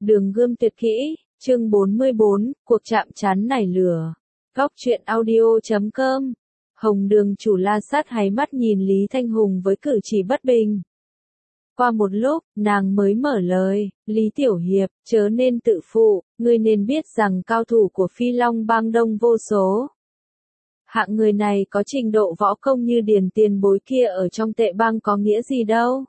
Đường gươm tuyệt kỹ, chương 44, cuộc chạm trán nảy lửa. Góc truyện audio.com. Hồng Đường chủ La Sát háy mắt nhìn Lý Thanh Hùng với cử chỉ bất bình. Qua một lúc, nàng mới mở lời, Lý Tiểu Hiệp, chớ nên tự phụ, ngươi nên biết rằng cao thủ của Phi Long Bang đông vô số. Hạng người này có trình độ võ công như Điền tiền bối kia ở trong Tệ Bang có nghĩa gì đâu.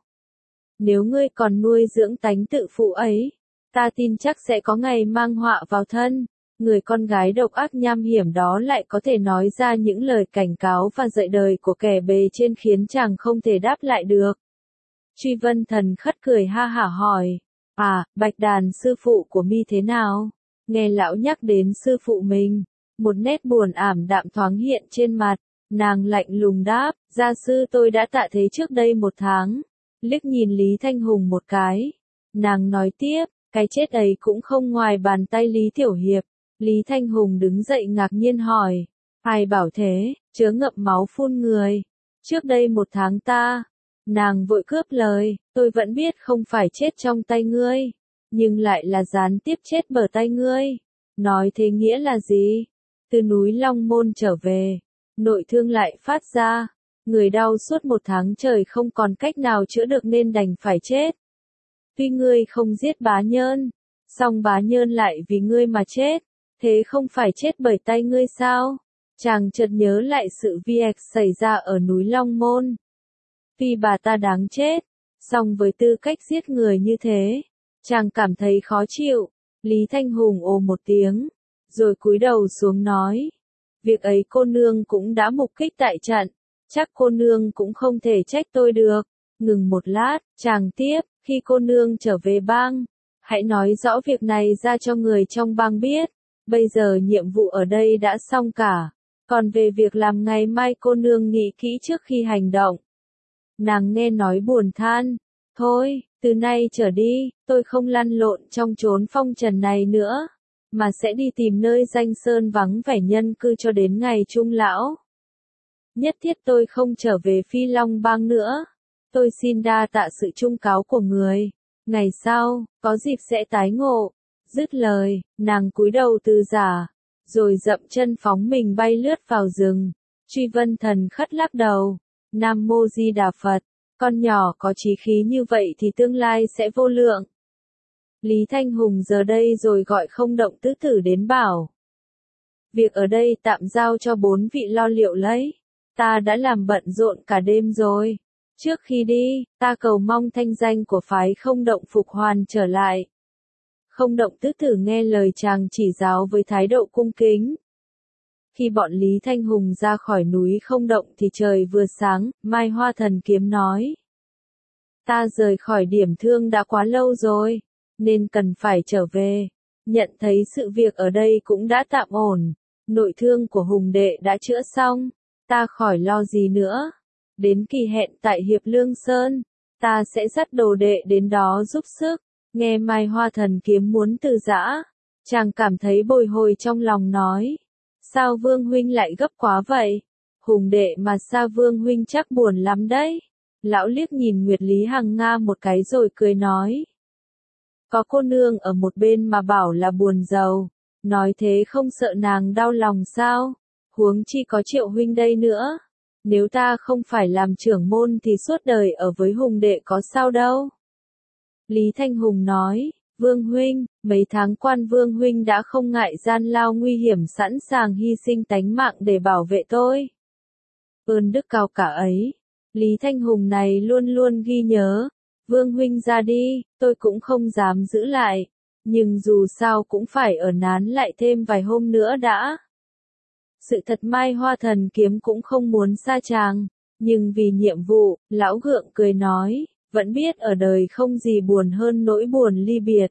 Nếu ngươi còn nuôi dưỡng tánh tự phụ ấy, ta tin chắc sẽ có ngày mang họa vào thân. Người con gái độc ác nham hiểm đó lại có thể nói ra những lời cảnh cáo và dạy đời của kẻ bề trên khiến chàng không thể đáp lại được. Truy Vân Thần khất cười ha hả hỏi, Bạch Đàn sư phụ của mi thế nào? Nghe lão nhắc đến sư phụ mình, một nét buồn ảm đạm thoáng hiện trên mặt, nàng lạnh lùng đáp, gia sư tôi đã tạ thế trước đây 1 tháng. Liếc nhìn Lý Thanh Hùng một cái, nàng nói tiếp, cái chết ấy cũng không ngoài bàn tay Lý Tiểu Hiệp. Lý Thanh Hùng đứng dậy ngạc nhiên hỏi, ai bảo thế, chớ ngậm máu phun người. Trước đây 1 tháng ta, nàng vội cướp lời, tôi vẫn biết không phải chết trong tay ngươi, nhưng lại là gián tiếp chết bờ tay ngươi. Nói thế nghĩa là gì? Từ núi Long Môn trở về, nội thương lại phát ra, người đau suốt 1 tháng trời không còn cách nào chữa được nên đành phải chết. Tuy ngươi không giết Bá Nhơn, song Bá Nhơn lại vì ngươi mà chết, thế không phải chết bởi tay ngươi sao? Chàng chợt nhớ lại sự việc xảy ra ở núi Long Môn. Tuy bà ta đáng chết, song với tư cách giết người như thế, chàng cảm thấy khó chịu. Lý Thanh Hùng ồ một tiếng, rồi cúi đầu xuống nói, việc ấy cô nương cũng đã mục kích tại trận, chắc cô nương cũng không thể trách tôi được. Ngừng một lát, chàng tiếp, khi cô nương trở về bang, hãy nói rõ việc này ra cho người trong bang biết. Bây giờ nhiệm vụ ở đây đã xong cả, còn về việc làm ngày mai cô nương nghĩ kỹ trước khi hành động. Nàng nghe nói buồn than, thôi, từ nay trở đi, tôi không lăn lộn trong chốn phong trần này nữa, mà sẽ đi tìm nơi danh sơn vắng vẻ nhân cư cho đến ngày trung lão. Nhất thiết tôi không trở về Phi Long Bang nữa. Tôi xin đa tạ sự trung cáo của người. Ngày sau, có dịp sẽ tái ngộ. Dứt lời, nàng cúi đầu từ giả, rồi dậm chân phóng mình bay lướt vào rừng. Truy Vân Thần khất lắc đầu. Nam Mô Di Đà Phật, con nhỏ có chí khí như vậy thì tương lai sẽ vô lượng. Lý Thanh Hùng giờ đây rồi gọi Không Động Tứ Tử đến bảo, việc ở đây tạm giao cho 4 vị lo liệu lấy. Ta đã làm bận rộn cả đêm rồi. Trước khi đi, ta cầu mong thanh danh của phái Không Động phục hoàn trở lại. Không Động Tứ Tử nghe lời chàng chỉ giáo với thái độ cung kính. Khi bọn Lý Thanh Hùng ra khỏi núi Không Động thì trời vừa sáng, Mai Hoa Thần Kiếm nói, ta rời khỏi điểm thương đã quá lâu rồi, nên cần phải trở về. Nhận thấy sự việc ở đây cũng đã tạm ổn, nội thương của Hùng đệ đã chữa xong, ta khỏi lo gì nữa. Đến kỳ hẹn tại Hiệp Lương Sơn, ta sẽ dắt đồ đệ đến đó giúp sức. Nghe Mai Hoa Thần Kiếm muốn từ giã, chàng cảm thấy bồi hồi trong lòng nói, sao Vương huynh lại gấp quá vậy? Hùng đệ mà xa Vương huynh chắc buồn lắm đấy. Lão liếc nhìn Nguyệt Lý Hằng Nga một cái rồi cười nói, có cô nương ở một bên mà bảo là buồn giàu, nói thế không sợ nàng đau lòng sao? Huống chi có Triệu huynh đây nữa. Nếu ta không phải làm trưởng môn thì suốt đời ở với Hùng đệ có sao đâu. Lý Thanh Hùng nói, Vương huynh, mấy tháng quan Vương huynh đã không ngại gian lao nguy hiểm sẵn sàng hy sinh tánh mạng để bảo vệ tôi. Ơn đức cao cả ấy, Lý Thanh Hùng này luôn luôn ghi nhớ. Vương huynh ra đi, tôi cũng không dám giữ lại, nhưng dù sao cũng phải ở nán lại thêm vài hôm nữa đã. Sự thật Mai Hoa Thần Kiếm cũng không muốn xa chàng, nhưng vì nhiệm vụ, lão gượng cười nói, vẫn biết ở đời không gì buồn hơn nỗi buồn ly biệt.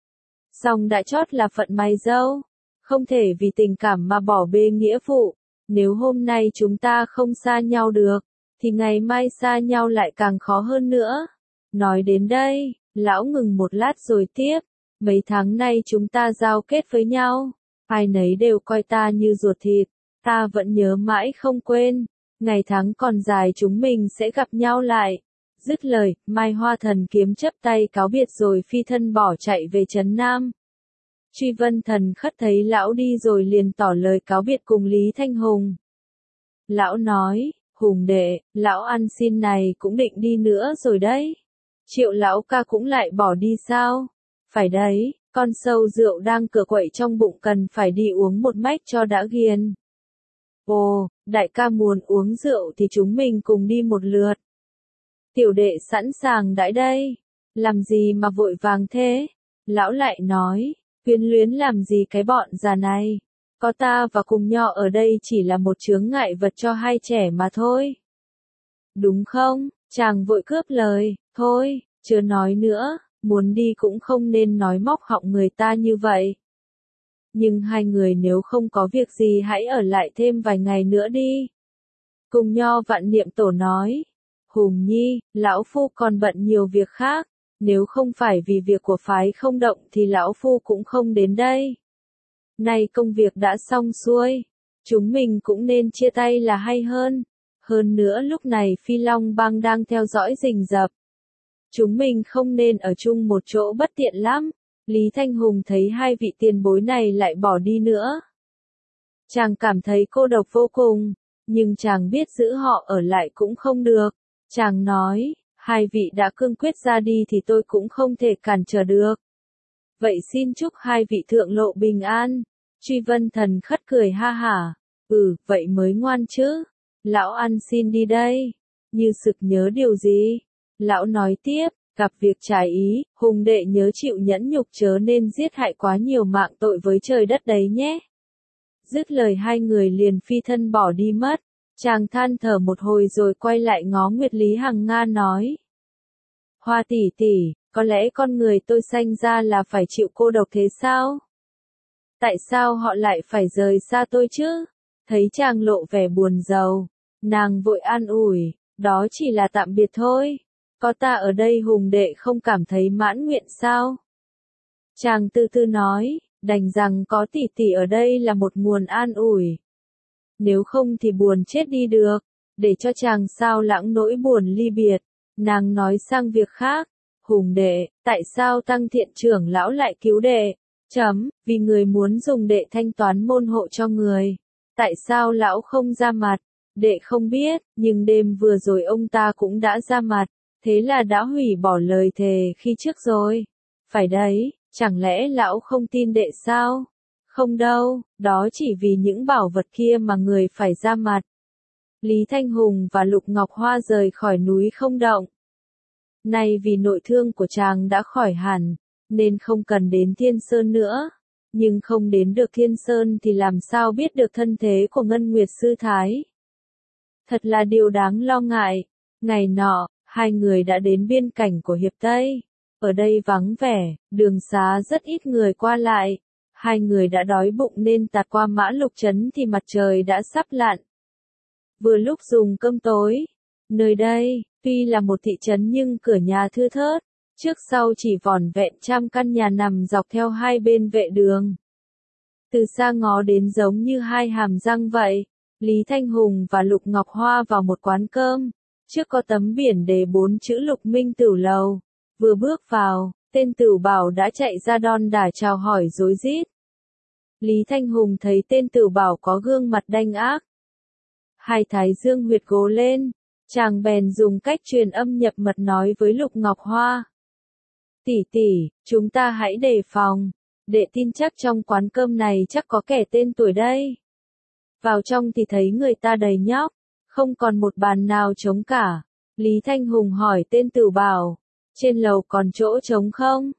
Song đã chót là phận mày dâu, không thể vì tình cảm mà bỏ bê nghĩa vụ. Nếu hôm nay chúng ta không xa nhau được, thì ngày mai xa nhau lại càng khó hơn nữa. Nói đến đây, lão ngừng một lát rồi tiếp, mấy tháng nay chúng ta giao kết với nhau, ai nấy đều coi ta như ruột thịt, ta vẫn nhớ mãi không quên, ngày tháng còn dài chúng mình sẽ gặp nhau lại. Dứt lời, Mai Hoa Thần kiếm chấp tay cáo biệt rồi phi thân bỏ chạy về trấn Nam. Truy Vân Thần Khất thấy lão đi rồi liền tỏ lời cáo biệt cùng Lý Thanh Hùng. Lão nói, Hùng đệ, lão ăn xin này cũng định đi nữa rồi đấy. Triệu lão ca cũng lại bỏ đi sao? Phải đấy, con sâu rượu đang cựa quậy trong bụng cần phải đi uống một mách cho đã ghiền. Ồ, đại ca muốn uống rượu thì chúng mình cùng đi một lượt. Tiểu đệ sẵn sàng đãi đây. Làm gì mà vội vàng thế? Lão lại nói, quyến luyến làm gì cái bọn già này? Có ta và cùng nho ở đây chỉ là một chướng ngại vật cho hai trẻ mà thôi. Đúng không? Chàng vội cướp lời, thôi, chưa nói nữa, muốn đi cũng không nên nói móc họng người ta như vậy. Nhưng hai người nếu không có việc gì hãy ở lại thêm vài ngày nữa đi. Cùng nho Vạn Niệm Tổ nói, Hùng Nhi, lão phu còn bận nhiều việc khác, nếu không phải vì việc của phái không động thì lão phu cũng không đến đây. Nay công việc đã xong xuôi, chúng mình cũng nên chia tay là hay hơn. Hơn nữa lúc này Phi Long Bang đang theo dõi rình rập. Chúng mình không nên ở chung một chỗ bất tiện lắm. Lý Thanh Hùng thấy hai vị tiền bối này lại bỏ đi nữa. Chàng cảm thấy cô độc vô cùng, nhưng chàng biết giữ họ ở lại cũng không được. Chàng nói, hai vị đã cương quyết ra đi thì tôi cũng không thể cản trở được. Vậy xin chúc hai vị thượng lộ bình an. Truy Vân Thần Khất cười ha hả. Vậy mới ngoan chứ. Lão ăn xin đi đây. Như sực nhớ điều gì? Lão nói tiếp, gặp việc trái ý, Hùng đệ nhớ chịu nhẫn nhục chớ nên giết hại quá nhiều mạng tội với trời đất đấy nhé. Dứt lời hai người liền phi thân bỏ đi mất. Chàng than thở một hồi rồi quay lại ngó Nguyệt Lý Hằng Nga nói. Hoa tỷ tỷ, có lẽ con người tôi sanh ra là phải chịu cô độc thế sao? Tại sao họ lại phải rời xa tôi chứ? Thấy chàng lộ vẻ buồn rầu, nàng vội an ủi, đó chỉ là tạm biệt thôi. Có ta ở đây Hùng đệ không cảm thấy mãn nguyện sao? Chàng từ từ nói, đành rằng có tỷ tỷ ở đây là một nguồn an ủi. Nếu không thì buồn chết đi được, để cho chàng sao lãng nỗi buồn ly biệt. Nàng nói sang việc khác, Hùng đệ, tại sao Tăng Thiện trưởng lão lại cứu đệ? Vì người muốn dùng đệ thanh toán môn hộ cho người. Tại sao lão không ra mặt? Đệ không biết, nhưng đêm vừa rồi ông ta cũng đã ra mặt, thế là đã hủy bỏ lời thề khi trước rồi. Phải đấy, chẳng lẽ lão không tin đệ sao? Không đâu, đó chỉ vì những bảo vật kia mà người phải ra mặt. Lý Thanh Hùng và Lục Ngọc Hoa rời khỏi núi không động. Nay vì nội thương của chàng đã khỏi hẳn, nên không cần đến Thiên Sơn nữa. Nhưng không đến được Thiên Sơn thì làm sao biết được thân thế của Ngân Nguyệt Sư Thái. Thật là điều đáng lo ngại. Ngày nọ, hai người đã đến biên cảnh của Hiệp Tây. Ở đây vắng vẻ, đường xá rất ít người qua lại. Hai người đã đói bụng nên tạt qua Mã Lục Trấn thì mặt trời đã sắp lặn. Vừa lúc dùng cơm tối. Nơi đây, tuy là một thị trấn nhưng cửa nhà thưa thớt. Trước sau chỉ vỏn vẹn trăm căn nhà nằm dọc theo hai bên vệ đường. Từ xa ngó đến giống như hai hàm răng vậy. Lý Thanh Hùng và Lục Ngọc Hoa vào một quán cơm. Trước có tấm biển đề 4 chữ Lục Minh Tửu Lầu. Vừa bước vào, tên Tửu Bảo đã chạy ra đon đả chào hỏi rối rít. Lý Thanh Hùng thấy tên Tửu Bảo có gương mặt đanh ác. Hai thái dương huyệt gồ lên. Chàng bèn dùng cách truyền âm nhập mật nói với Lục Ngọc Hoa. Tỷ tỷ, chúng ta hãy đề phòng. Đệ tin chắc trong quán cơm này chắc có kẻ tên tuổi đây. Vào trong thì thấy người ta đầy nhóc, không còn một bàn nào trống cả. Lý Thanh Hùng hỏi tên Tửu Bảo, trên lầu còn chỗ trống không?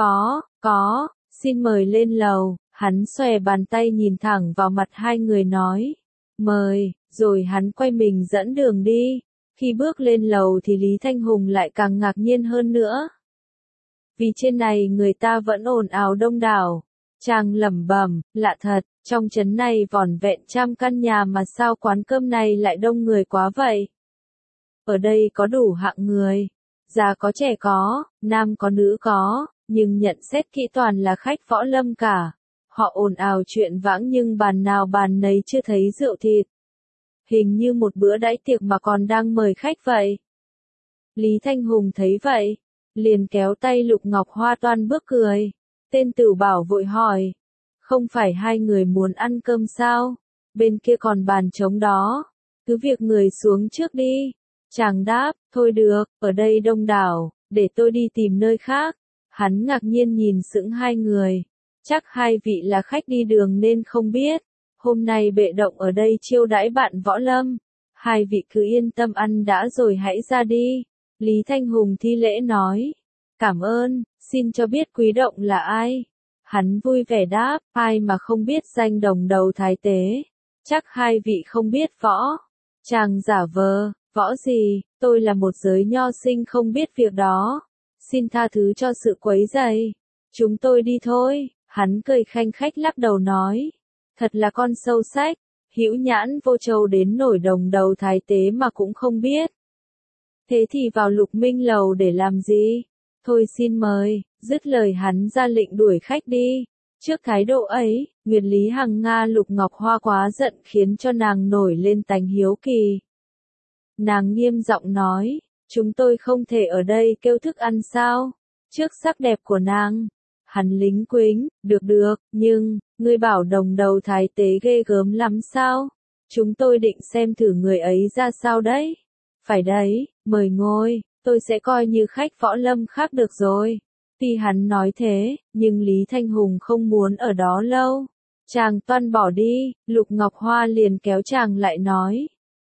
Có, xin mời lên lầu. Hắn xòe bàn tay nhìn thẳng vào mặt hai người nói, mời, rồi hắn quay mình dẫn đường đi. Khi bước lên lầu thì Lý Thanh Hùng lại càng ngạc nhiên hơn nữa. Vì trên này người ta vẫn ồn ào đông đảo. Chàng lẩm bẩm, lạ thật, trong trấn này vỏn vẹn trăm căn nhà mà sao quán cơm này lại đông người quá vậy? Ở đây có đủ hạng người, già có trẻ có, nam có nữ có, nhưng nhận xét kỹ toàn là khách võ lâm cả. Họ ồn ào chuyện vãng nhưng bàn nào bàn nấy chưa thấy rượu thịt. Hình như một bữa đãi tiệc mà còn đang mời khách vậy. Lý Thanh Hùng thấy vậy, liền kéo tay Lục Ngọc Hoa toan bước cười. Tên Tửu Bảo vội hỏi, không phải hai người muốn ăn cơm sao? Bên kia còn bàn trống đó, cứ việc người xuống trước đi. Chàng đáp, thôi được, ở đây đông đảo, để tôi đi tìm nơi khác. Hắn ngạc nhiên nhìn sững hai người, chắc hai vị là khách đi đường nên không biết. Hôm nay bệ động ở đây chiêu đãi bạn Võ Lâm. Hai vị cứ yên tâm ăn đã rồi hãy ra đi. Lý Thanh Hùng thi lễ nói, cảm ơn, xin cho biết quý động là ai? Hắn vui vẻ đáp, ai mà không biết danh Đồng Đầu Thái Tế. Chắc hai vị không biết võ. Chàng giả vờ, võ gì, tôi là một giới nho sinh không biết việc đó. Xin tha thứ cho sự quấy rầy. Chúng tôi đi thôi. Hắn cười khanh khách lắc đầu nói, thật là con sâu sách, hữu nhãn vô châu đến nổi Đồng Đầu Thái Tế mà cũng không biết. Thế thì vào Lục Minh Lầu để làm gì? Thôi xin mời, dứt lời hắn ra lệnh đuổi khách đi. Trước thái độ ấy, Nguyệt Lý Hằng Nga Lục Ngọc Hoa quá giận khiến cho nàng nổi lên tánh hiếu kỳ. Nàng nghiêm giọng nói, chúng tôi không thể ở đây kêu thức ăn sao? Trước sắc đẹp của nàng, hắn lính quính, được, nhưng, ngươi bảo Đồng Đầu Thái Tế ghê gớm lắm sao? Chúng tôi định xem thử người ấy ra sao đấy. Phải đấy, mời ngồi, tôi sẽ coi như khách Võ Lâm khác được rồi. Tuy hắn nói thế, nhưng Lý Thanh Hùng không muốn ở đó lâu. Chàng toan bỏ đi, Lục Ngọc Hoa liền kéo chàng lại nói.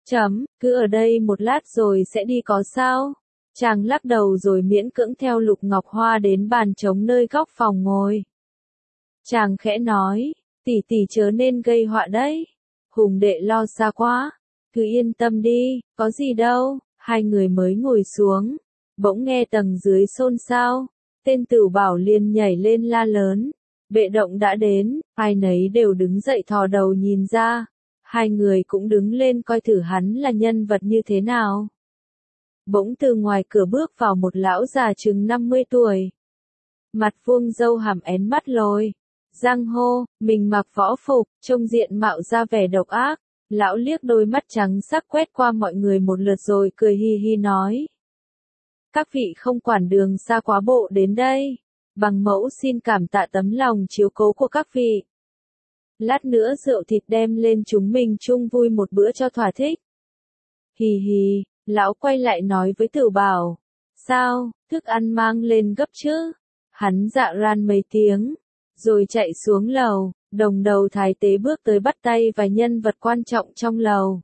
Cứ ở đây một lát rồi sẽ đi có sao? Chàng lắc đầu rồi miễn cưỡng theo Lục Ngọc Hoa đến bàn trống nơi góc phòng ngồi. Chàng khẽ nói, tỷ tỷ chớ nên gây họa đấy. Hùng đệ lo xa quá. Cứ yên tâm đi, có gì đâu. Hai người mới ngồi xuống, bỗng nghe tầng dưới xôn xao. Tên Tửu Bảo liền nhảy lên la lớn, bệ động đã đến. Ai nấy đều đứng dậy thò đầu nhìn ra. Hai người cũng đứng lên coi thử hắn là nhân vật như thế nào. Bỗng từ ngoài cửa bước vào một lão già chừng 50 tuổi. Mặt vuông râu hàm én mắt lồi. Giang hô, mình mặc võ phục, trông diện mạo ra vẻ độc ác. Lão liếc đôi mắt trắng sắc quét qua mọi người một lượt rồi cười hi hi nói. Các vị không quản đường xa quá bộ đến đây. Bằng mẫu xin cảm tạ tấm lòng chiếu cố của các vị. Lát nữa rượu thịt đem lên chúng mình chung vui một bữa cho thỏa thích. Hì hì, lão quay lại nói với Tửu Bảo. Sao, thức ăn mang lên gấp chứ? Hắn dạ ran mấy tiếng, rồi chạy xuống lầu. Đồng Đầu Thái Tế bước tới bắt tay vài nhân vật quan trọng trong lầu.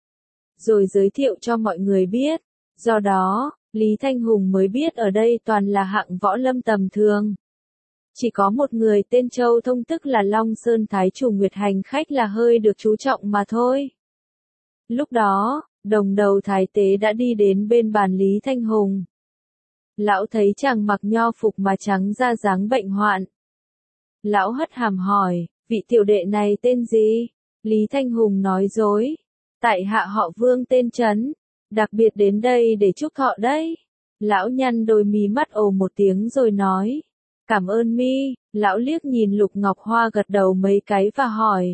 Rồi giới thiệu cho mọi người biết. Do đó, Lý Thanh Hùng mới biết ở đây toàn là hạng võ lâm tầm thường. Chỉ có một người tên Châu Thông tức là Long Sơn Thái chủ Nguyệt Hành khách là hơi được chú trọng mà thôi. Lúc đó, Đồng Đầu Thái Tế đã đi đến bên bàn Lý Thanh Hùng. Lão thấy chàng mặc nho phục mà trắng ra dáng bệnh hoạn. Lão hất hàm hỏi, vị tiểu đệ này tên gì? Lý Thanh Hùng nói dối. Tại hạ họ Vương tên Trấn, đặc biệt đến đây để chúc thọ đấy. Lão nhăn đôi mí mắt ồ một tiếng rồi nói. Cảm ơn mi. Lão liếc nhìn Lục Ngọc Hoa gật đầu mấy cái và hỏi.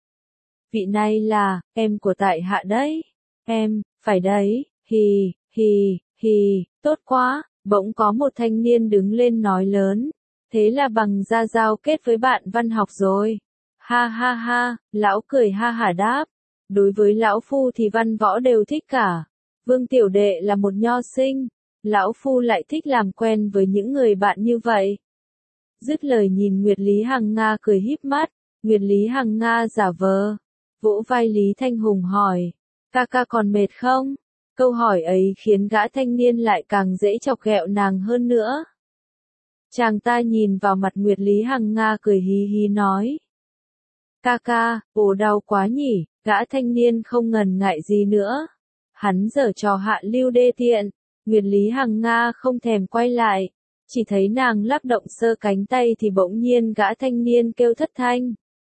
Vị này là, em của tại hạ đấy. Em, phải đấy, hì, tốt quá. Bỗng có một thanh niên đứng lên nói lớn. Thế là bằng ra giao kết với bạn văn học rồi. Ha ha ha, lão cười ha hả đáp. Đối với lão phu thì văn võ đều thích cả. Vương tiểu đệ là một nho sinh. Lão phu lại thích làm quen với những người bạn như vậy. Dứt lời nhìn Nguyệt Lý Hằng Nga cười híp mắt. Nguyệt Lý Hằng Nga giả vờ. Vỗ vai Lý Thanh Hùng hỏi. Ca còn mệt không? Câu hỏi ấy khiến gã thanh niên lại càng dễ chọc ghẹo nàng hơn nữa. Chàng ta nhìn vào mặt Nguyệt Lý Hằng Nga cười hí hí nói. Ca, ồ đau quá nhỉ, gã thanh niên không ngần ngại gì nữa. Hắn giở trò hạ lưu đê tiện, Nguyệt Lý Hằng Nga không thèm quay lại. Chỉ thấy nàng lắc động sơ cánh tay thì bỗng nhiên gã thanh niên kêu thất thanh.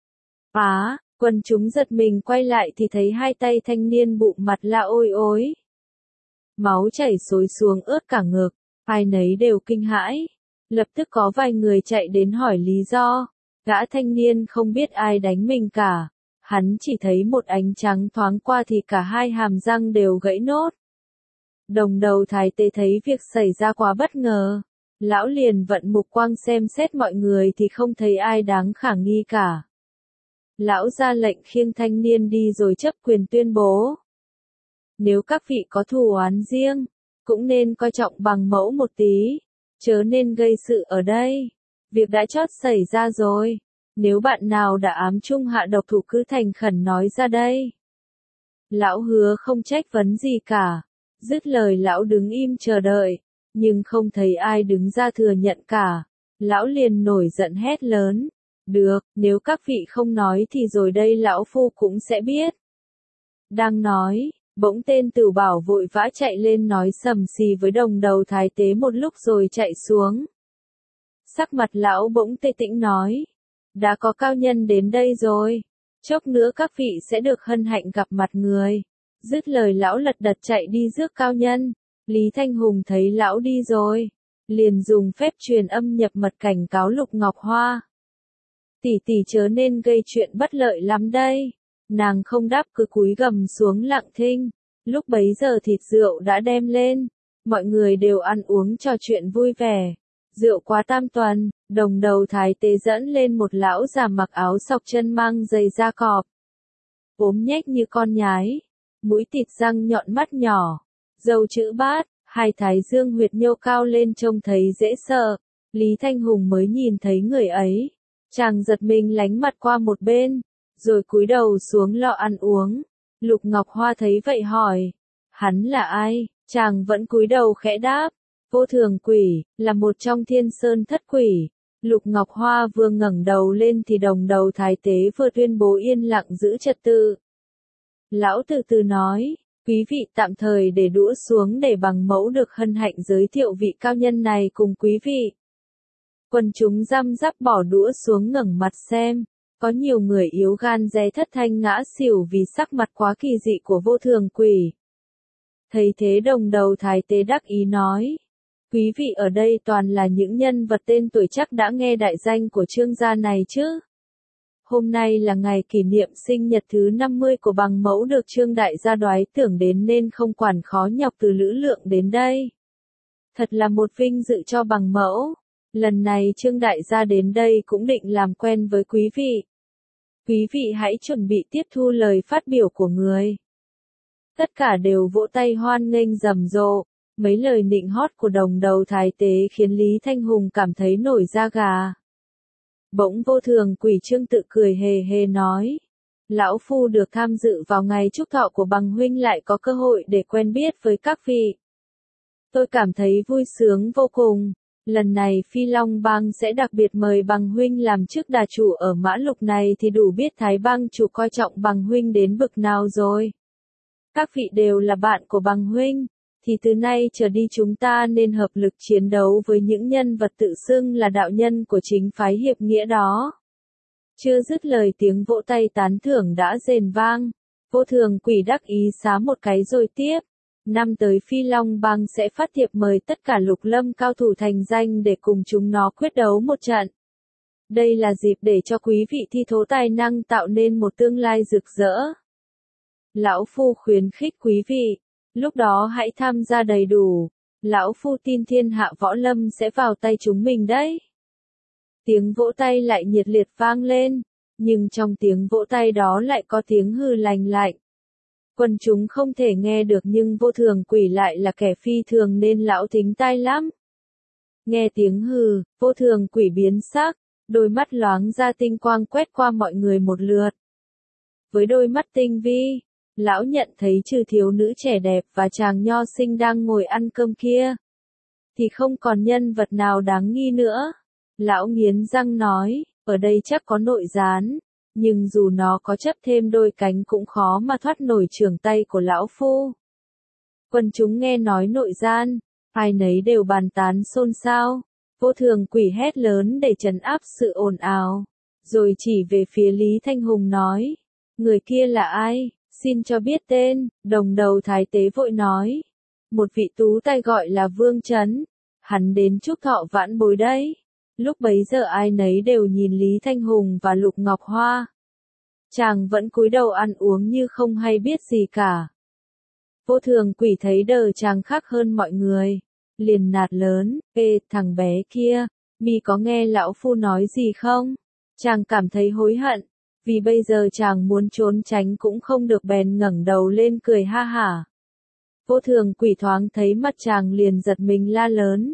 Quần chúng giật mình quay lại thì thấy hai tay thanh niên bụng mặt la ôi ối. Máu chảy xối xuống ướt cả ngực, ai nấy đều kinh hãi. Lập tức có vài người chạy đến hỏi lý do. Gã thanh niên không biết ai đánh mình cả. Hắn chỉ thấy một ánh trắng thoáng qua thì cả hai hàm răng đều gãy nốt. Đồng đầu thái tế thấy việc xảy ra quá bất ngờ. Lão liền vận mục quang xem xét mọi người thì không thấy ai đáng khả nghi cả. Lão ra lệnh khiêng thanh niên đi rồi chấp quyền tuyên bố. Nếu các vị có thù oán riêng, cũng nên coi trọng bằng mẫu một tí, chớ nên gây sự ở đây. Việc đã chót xảy ra rồi, nếu bạn nào đã ám chung hạ độc thủ cứ thành khẩn nói ra đây. Lão hứa không trách vấn gì cả, dứt lời lão đứng im chờ đợi, nhưng không thấy ai đứng ra thừa nhận cả. Lão liền nổi giận hét lớn, được, nếu các vị không nói thì rồi đây lão phu cũng sẽ biết. Đang nói, bỗng tên Tửu Bảo vội vã chạy lên nói sầm xì với đồng đầu thái tế một lúc rồi chạy xuống. Sắc mặt lão bỗng tê tĩnh nói, đã có cao nhân đến đây rồi, chốc nữa các vị sẽ được hân hạnh gặp mặt người. Dứt lời lão lật đật chạy đi rước cao nhân. Lý Thanh Hùng thấy lão đi rồi, liền dùng phép truyền âm nhập mật cảnh cáo Lục Ngọc Hoa. Tỷ tỷ chớ nên gây chuyện bất lợi lắm đây. Nàng không đáp cứ cúi gằm xuống lặng thinh. Lúc bấy giờ thịt rượu đã đem lên, mọi người đều ăn uống trò chuyện vui vẻ. Rượu quá tam tuần, đồng đầu thái tế dẫn lên một lão già mặc áo sọc chân mang giày da cọp. Ốm nhách như con nhái, mũi thịt răng nhọn mắt nhỏ, râu chữ bát, hai thái dương huyệt nhô cao lên trông thấy dễ sợ. Lý Thanh Hùng mới nhìn thấy người ấy, chàng giật mình lánh mặt qua một bên, rồi cúi đầu xuống lo ăn uống. Lục Ngọc Hoa thấy vậy hỏi, hắn là ai? Chàng vẫn cúi đầu khẽ đáp, Vô Thường Quỷ, là một trong Thiên Sơn thất quỷ. Lục Ngọc Hoa vừa ngẩng đầu lên thì đồng đầu thái tế vừa tuyên bố yên lặng giữ trật tự. Lão từ từ nói, quý vị tạm thời để đũa xuống để bằng mẫu được hân hạnh giới thiệu vị cao nhân này cùng quý vị. Quần chúng răm rắp bỏ đũa xuống ngẩng mặt xem, có nhiều người yếu gan ré thất thanh ngã xỉu vì sắc mặt quá kỳ dị của Vô Thường Quỷ. Thấy thế đồng đầu thái tế đắc ý nói, quý vị ở đây toàn là những nhân vật tên tuổi chắc đã nghe đại danh của Trương gia này chứ. Hôm nay là ngày kỷ niệm sinh nhật thứ 50 của bằng mẫu được Trương đại gia đoái tưởng đến nên không quản khó nhọc từ Lữ Lượng đến đây. Thật là một vinh dự cho bằng mẫu. Lần này Trương đại gia đến đây cũng định làm quen với quý vị. Quý vị hãy chuẩn bị tiếp thu lời phát biểu của người. Tất cả đều vỗ tay hoan nghênh rầm rộ. Mấy lời nịnh hót của đồng đầu thái tế khiến Lý Thanh Hùng cảm thấy nổi da gà. Bỗng Vô Thường Quỷ Trương tự cười hề hề nói, lão phu được tham dự vào ngày chúc thọ của bằng huynh lại có cơ hội để quen biết với các vị. Tôi cảm thấy vui sướng vô cùng. Lần này Phi Long Bang sẽ đặc biệt mời bằng huynh làm chức đà chủ ở Mã Lục này thì đủ biết Thái Bang chủ coi trọng bằng huynh đến bực nào rồi. Các vị đều là bạn của bằng huynh, thì từ nay trở đi chúng ta nên hợp lực chiến đấu với những nhân vật tự xưng là đạo nhân của chính phái hiệp nghĩa đó. Chưa dứt lời tiếng vỗ tay tán thưởng đã rền vang. Vô Thường Quỷ đắc ý xá một cái rồi tiếp. Năm tới Phi Long Bang sẽ phát thiệp mời tất cả lục lâm cao thủ thành danh để cùng chúng nó quyết đấu một trận. Đây là dịp để cho quý vị thi thố tài năng tạo nên một tương lai rực rỡ. Lão phu khuyến khích quý vị, lúc đó hãy tham gia đầy đủ. Lão phu tin thiên hạ võ lâm sẽ vào tay chúng mình đấy. Tiếng vỗ tay lại nhiệt liệt vang lên, nhưng trong tiếng vỗ tay đó lại có tiếng hừ lành lạnh. Quần chúng không thể nghe được nhưng Vô Thường Quỷ lại là kẻ phi thường nên lão thính tai lắm. Nghe tiếng hừ, Vô Thường Quỷ biến sắc, đôi mắt loáng ra tinh quang quét qua mọi người một lượt. Với đôi mắt tinh vi, lão nhận thấy trừ thiếu nữ trẻ đẹp và chàng nho sinh đang ngồi ăn cơm kia, thì không còn nhân vật nào đáng nghi nữa. Lão nghiến răng nói, ở đây chắc có nội gián, nhưng dù nó có chấp thêm đôi cánh cũng khó mà thoát nổi chưởng tay của lão phu. Quần chúng nghe nói nội gian, ai nấy đều bàn tán xôn xao. Vô Thường Quỷ hét lớn để trấn áp sự ồn ào, rồi chỉ về phía Lý Thanh Hùng nói, người kia là ai, xin cho biết tên. Đồng đầu thái tế vội nói, một vị tú tài gọi là Vương Chấn, hắn đến chúc thọ vãn bối đấy. Lúc bấy giờ ai nấy đều nhìn Lý Thanh Hùng và Lục Ngọc Hoa. Chàng vẫn cúi đầu ăn uống như không hay biết gì cả. Vô Thường Quỷ thấy đời chàng khác hơn mọi người, liền nạt lớn, ê thằng bé kia, mi có nghe lão phu nói gì không? Chàng cảm thấy hối hận, vì bây giờ chàng muốn trốn tránh cũng không được bèn ngẩng đầu lên cười ha hả. Vô Thường Quỷ thoáng thấy mặt chàng liền giật mình la lớn.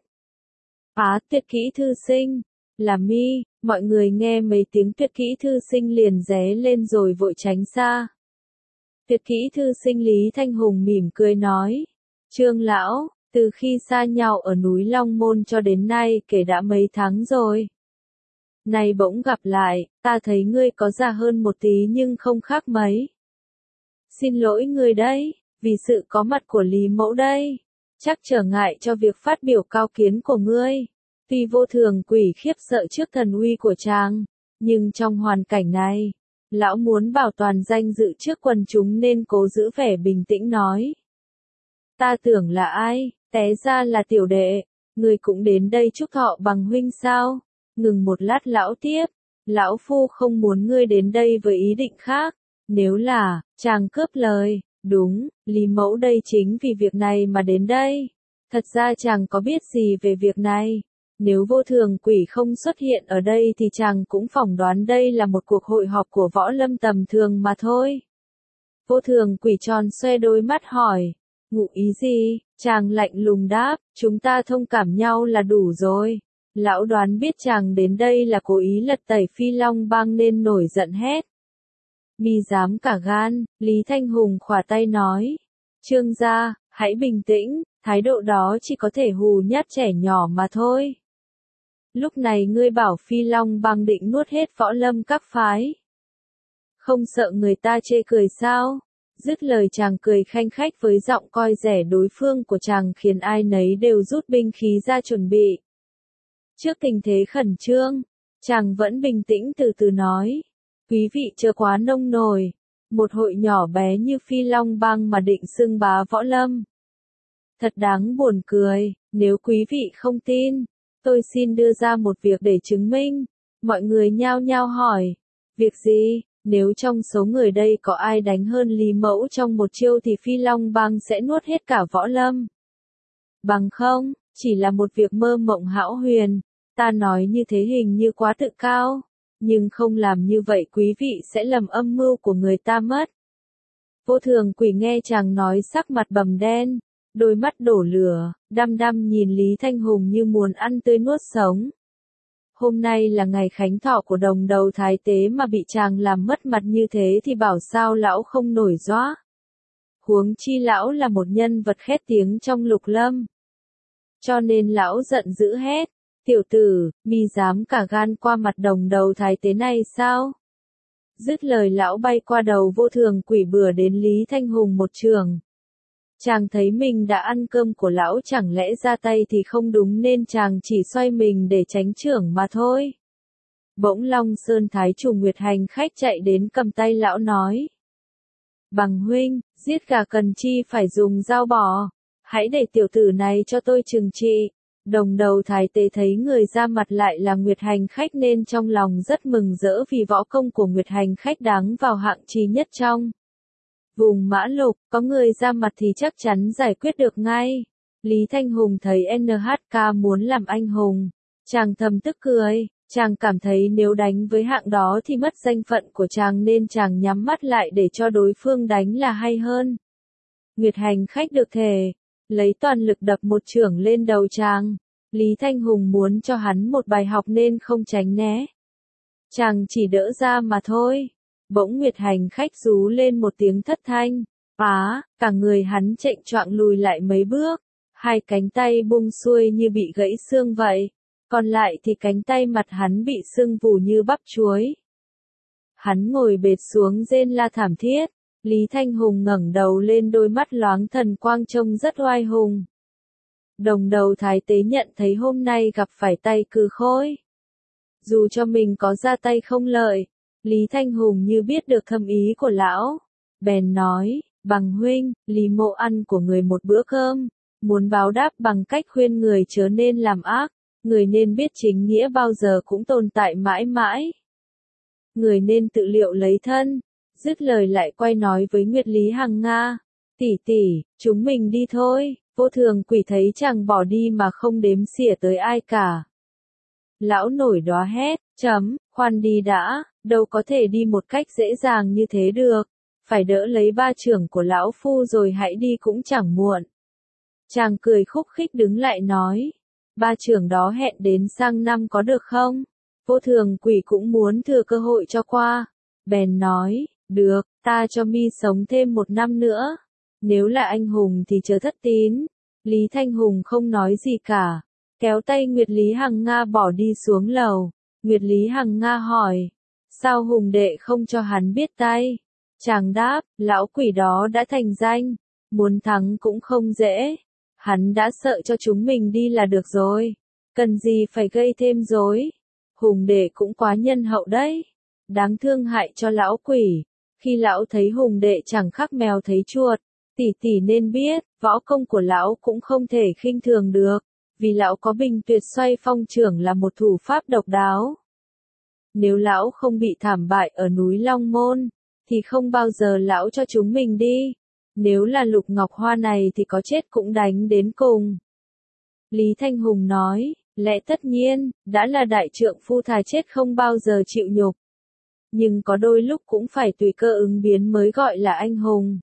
Tuyệt kỹ thư sinh, là mi, mọi người nghe mấy tiếng tuyệt kỹ thư sinh liền ré lên rồi vội tránh xa. Tuyệt kỹ thư sinh Lý Thanh Hùng mỉm cười nói, Trương lão, từ khi xa nhau ở núi Long Môn cho đến nay kể đã mấy tháng rồi. Này bỗng gặp lại, ta thấy ngươi có già hơn một tí nhưng không khác mấy. Xin lỗi ngươi đấy, vì sự có mặt của Lý Mẫu đây, chắc trở ngại cho việc phát biểu cao kiến của ngươi. Tuy Vô Thường Quỷ khiếp sợ trước thần uy của chàng, nhưng trong hoàn cảnh này, lão muốn bảo toàn danh dự trước quần chúng nên cố giữ vẻ bình tĩnh nói. Ta tưởng là ai, té ra là tiểu đệ, ngươi cũng đến đây chúc thọ bằng huynh sao? Ngừng một lát lão tiếp, lão phu không muốn ngươi đến đây với ý định khác, nếu là, chàng cướp lời, đúng, Lý Mẫu đây chính vì việc này mà đến đây. Thật ra chàng có biết gì về việc này, nếu Vô Thường Quỷ không xuất hiện ở đây thì chàng cũng phỏng đoán đây là một cuộc hội họp của võ lâm tầm thường mà thôi. Vô Thường Quỷ tròn xoe đôi mắt hỏi, ngụ ý gì? Chàng lạnh lùng đáp, chúng ta thông cảm nhau là đủ rồi. Lão đoán biết chàng đến đây là cố ý lật tẩy Phi Long Bang nên nổi giận hét. Mi dám cả gan, Lý Thanh Hùng khỏa tay nói. Trương gia, hãy bình tĩnh, thái độ đó chỉ có thể hù nhát trẻ nhỏ mà thôi. Lúc này ngươi bảo Phi Long Bang định nuốt hết võ lâm các phái. Không sợ người ta chê cười sao? Dứt lời chàng cười khanh khách với giọng coi rẻ đối phương của chàng khiến ai nấy đều rút binh khí ra chuẩn bị. Trước tình thế khẩn trương, chàng vẫn bình tĩnh từ từ nói. Quý vị chớ quá nông nổi, một hội nhỏ bé như Phi Long Bang mà định xưng bá võ lâm. Thật đáng buồn cười, nếu quý vị không tin, tôi xin đưa ra một việc để chứng minh. Mọi người nhao nhao hỏi, việc gì? Nếu trong số người đây có ai đánh hơn Lý Mẫu trong một chiêu thì Phi Long Bang sẽ nuốt hết cả võ lâm. Bằng không, chỉ là một việc mơ mộng hão huyền, ta nói như thế hình như quá tự cao, nhưng không làm như vậy quý vị sẽ lầm âm mưu của người ta mất. Vô Thường Quỷ nghe chàng nói sắc mặt bầm đen, đôi mắt đổ lửa, đăm đăm nhìn Lý Thanh Hùng như muốn ăn tươi nuốt sống. Hôm nay là ngày khánh thọ của Đồng Đầu Thái Tế mà bị chàng làm mất mặt như thế thì bảo sao lão không nổi róa. Huống chi lão là một nhân vật khét tiếng trong lục lâm. Cho nên lão giận dữ hét, tiểu tử, mi dám cả gan qua mặt Đồng Đầu Thái Tế này sao? Dứt lời lão bay qua đầu Vô Thường Quỷ bừa đến Lý Thanh Hùng một trường. Chàng thấy mình đã ăn cơm của lão chẳng lẽ ra tay thì không đúng nên chàng chỉ xoay mình để tránh chưởng mà thôi. Bỗng Long Sơn Thái chủ Nguyệt Hành khách chạy đến cầm tay lão nói. Bằng huynh, giết gà cần chi phải dùng dao bò, hãy để tiểu tử này cho tôi trừng trị. Đồng Đầu Thái Tế thấy người ra mặt lại là Nguyệt Hành khách nên trong lòng rất mừng rỡ vì võ công của Nguyệt Hành khách đáng vào hạng chi nhất trong vùng Mã Lục, có người ra mặt thì chắc chắn giải quyết được ngay. Lý Thanh Hùng thấy NHK muốn làm anh hùng, chàng thầm tức cười, chàng cảm thấy nếu đánh với hạng đó thì mất danh phận của chàng nên chàng nhắm mắt lại để cho đối phương đánh là hay hơn. Nguyệt Hành khách được thể, lấy toàn lực đập một chưởng lên đầu chàng. Lý Thanh Hùng muốn cho hắn một bài học nên không tránh né. Chàng chỉ đỡ ra mà thôi. Bỗng Nguyệt Hành khách rú lên một tiếng thất thanh. Cả người hắn chệch choạng lùi lại mấy bước. Hai cánh tay buông xuôi như bị gãy xương vậy. Còn lại thì cánh tay mặt hắn bị sưng vù như bắp chuối. Hắn ngồi bệt xuống rên la thảm thiết. Lý Thanh Hùng ngẩng đầu lên đôi mắt loáng thần quang trông rất oai hùng. Đồng Đầu Thái Tế nhận thấy hôm nay gặp phải tay cừ khôi. Dù cho mình có ra tay không lợi, Lý Thanh Hùng như biết được thâm ý của lão. Bèn nói, bằng huynh, Lý Mộ ăn của người một bữa cơm, muốn báo đáp bằng cách khuyên người chớ nên làm ác, người nên biết chính nghĩa bao giờ cũng tồn tại mãi mãi. Người nên tự liệu lấy thân. Dứt lời lại quay nói với Nguyệt Lý Hằng Nga. Tỷ tỷ, chúng mình đi thôi. Vô Thường Quỷ thấy chàng bỏ đi mà không đếm xỉa tới ai cả. Lão nổi đoá hét, khoan đi đã, đâu có thể đi một cách dễ dàng như thế được. Phải đỡ lấy ba trưởng của lão phu rồi hãy đi cũng chẳng muộn. Chàng cười khúc khích đứng lại nói, ba trưởng đó hẹn đến sang năm có được không? Vô Thường Quỷ cũng muốn thừa cơ hội cho qua. Bèn nói, được, ta cho mi sống thêm 1 năm nữa. Nếu là anh hùng thì chớ thất tín. Lý Thanh Hùng không nói gì cả. Kéo tay Nguyệt Lý Hằng Nga bỏ đi xuống lầu. Nguyệt Lý Hằng Nga hỏi, sao Hùng đệ không cho hắn biết tay? Chàng đáp, lão quỷ đó đã thành danh. Muốn thắng cũng không dễ. Hắn đã sợ cho chúng mình đi là được rồi. Cần gì phải gây thêm rối. Hùng đệ cũng quá nhân hậu đấy. Đáng thương hại cho lão quỷ. Khi lão thấy Hùng đệ chẳng khác mèo thấy chuột. Tỷ tỷ nên biết, võ công của lão cũng không thể khinh thường được. Vì lão có Bình Tuyệt Xoay Phong Chưởng là một thủ pháp độc đáo. Nếu lão không bị thảm bại ở núi Long Môn, thì không bao giờ lão cho chúng mình đi. Nếu là Lục Ngọc Hoa này thì có chết cũng đánh đến cùng. Lý Thanh Hùng nói, lẽ tất nhiên, đã là đại trượng phu thà chết không bao giờ chịu nhục. Nhưng có đôi lúc cũng phải tùy cơ ứng biến mới gọi là anh hùng.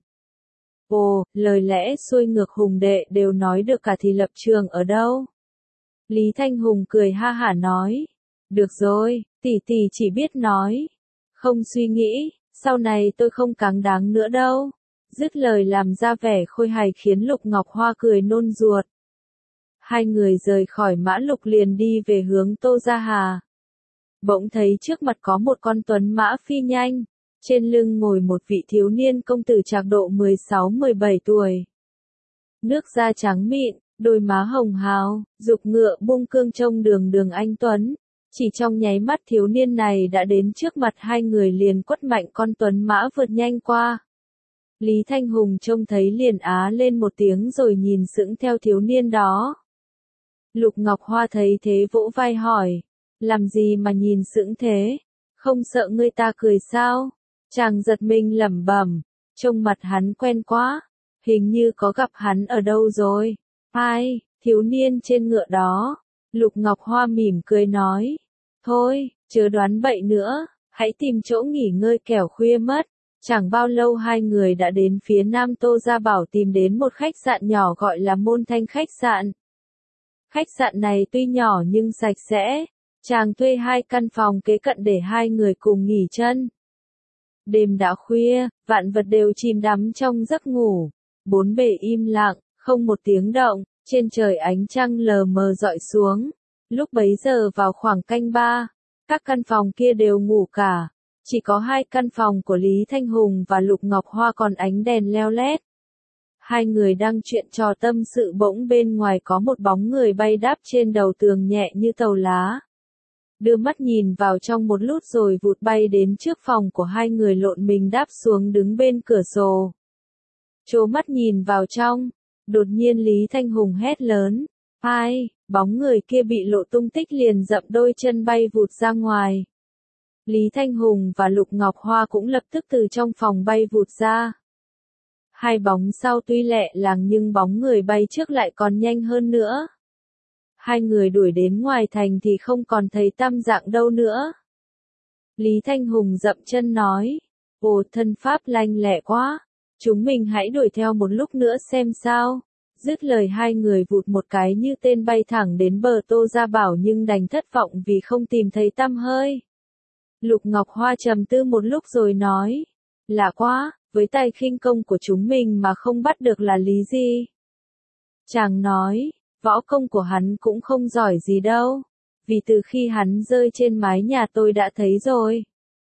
Ồ, lời lẽ xuôi ngược Hùng đệ đều nói được cả thì lập trường ở đâu? Lý Thanh Hùng cười ha hả nói, được rồi, tỷ tỷ chỉ biết nói, không suy nghĩ, sau này tôi không cáng đáng nữa đâu. Dứt lời làm ra vẻ khôi hài khiến Lục Ngọc Hoa cười nôn ruột. Hai người rời khỏi Mã Lục liền đi về hướng Tô Gia Hà. Bỗng thấy trước mặt có một con tuấn mã phi nhanh. Trên lưng ngồi một vị thiếu niên công tử trạc độ 16-17 tuổi. Nước da trắng mịn, đôi má hồng hào, dục ngựa buông cương trông đường đường anh tuấn. Chỉ trong nháy mắt thiếu niên này đã đến trước mặt hai người liền quất mạnh con tuấn mã vượt nhanh qua. Lý Thanh Hùng trông thấy liền á lên một tiếng rồi nhìn sững theo thiếu niên đó. Lục Ngọc Hoa thấy thế vỗ vai hỏi, làm gì mà nhìn sững thế, không sợ người ta cười sao? Chàng giật mình lẩm bẩm, trông mặt hắn quen quá, hình như có gặp hắn ở đâu rồi. Ai, thiếu niên trên ngựa đó. Lục Ngọc Hoa mỉm cười nói, thôi, chớ đoán bậy nữa, hãy tìm chỗ nghỉ ngơi kẻo khuya mất. Chẳng bao lâu hai người đã đến phía nam Tô Gia Bảo tìm đến một khách sạn nhỏ gọi là Môn Thanh khách sạn. Khách sạn này tuy nhỏ nhưng sạch sẽ, chàng thuê 2 căn phòng kế cận để hai người cùng nghỉ chân. Đêm đã khuya, vạn vật đều chìm đắm trong giấc ngủ. Bốn bề im lặng, không một tiếng động, trên trời ánh trăng lờ mờ rọi xuống. Lúc bấy giờ vào khoảng canh 3, các căn phòng kia đều ngủ cả. Chỉ có 2 căn phòng của Lý Thanh Hùng và Lục Ngọc Hoa còn ánh đèn leo lét. Hai người đang chuyện trò tâm sự bỗng bên ngoài có một bóng người bay đáp trên đầu tường nhẹ như tàu lá. Đưa mắt nhìn vào trong một lút rồi vụt bay đến trước phòng của hai người lộn mình đáp xuống đứng bên cửa sổ. Trố mắt nhìn vào trong, đột nhiên Lý Thanh Hùng hét lớn, ai, bóng người kia bị lộ tung tích liền dậm đôi chân bay vụt ra ngoài. Lý Thanh Hùng và Lục Ngọc Hoa cũng lập tức từ trong phòng bay vụt ra. Hai bóng sau tuy lẹ làng nhưng bóng người bay trước lại còn nhanh hơn nữa. Hai người đuổi đến ngoài thành thì không còn thấy tăm dạng đâu nữa. Lý Thanh Hùng dậm chân nói, ồ thân pháp lanh lẹ quá, chúng mình hãy đuổi theo một lúc nữa xem sao. Dứt lời hai người vụt một cái như tên bay thẳng đến bờ Tô Gia Bảo nhưng đành thất vọng vì không tìm thấy tăm hơi. Lục Ngọc Hoa trầm tư một lúc rồi nói, lạ quá, với tài khinh công của chúng mình mà không bắt được là lý gì. Chàng nói, võ công của hắn cũng không giỏi gì đâu, vì từ khi hắn rơi trên mái nhà tôi đã thấy rồi.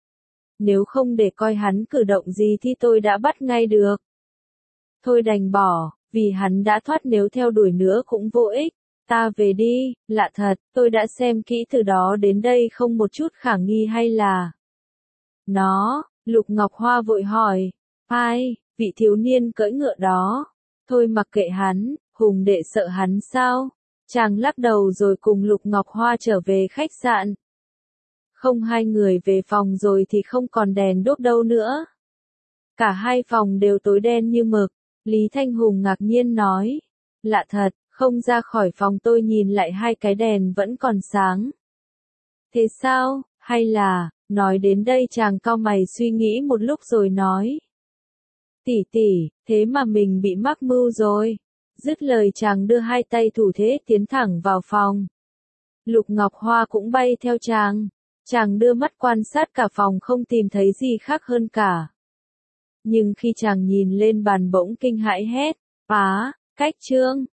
Nếu không để coi hắn cử động gì thì tôi đã bắt ngay được. Thôi đành bỏ, vì hắn đã thoát nếu theo đuổi nữa cũng vô ích. Ta về đi, lạ thật, tôi đã xem kỹ từ đó đến đây không một chút khả nghi hay là... Nó, Lục Ngọc Hoa vội hỏi, ai, vị thiếu niên cưỡi ngựa đó. Thôi mặc kệ hắn, Hùng đệ sợ hắn sao? Chàng lắc đầu rồi cùng Lục Ngọc Hoa trở về khách sạn. Không hai người về phòng rồi thì không còn đèn đốt đâu nữa. Cả hai phòng đều tối đen như mực. Lý Thanh Hùng ngạc nhiên nói. Lạ thật, không ra khỏi phòng tôi nhìn lại hai cái đèn vẫn còn sáng. Thế sao, hay là, nói đến đây chàng cau mày suy nghĩ một lúc rồi nói. Tỷ tỷ, thế mà mình bị mắc mưu rồi. Dứt lời chàng đưa hai tay thủ thế tiến thẳng vào phòng. Lục Ngọc Hoa cũng bay theo chàng. Chàng đưa mắt quan sát cả phòng không tìm thấy gì khác hơn cả. Nhưng khi chàng nhìn lên bàn bỗng kinh hãi hét, cách chương.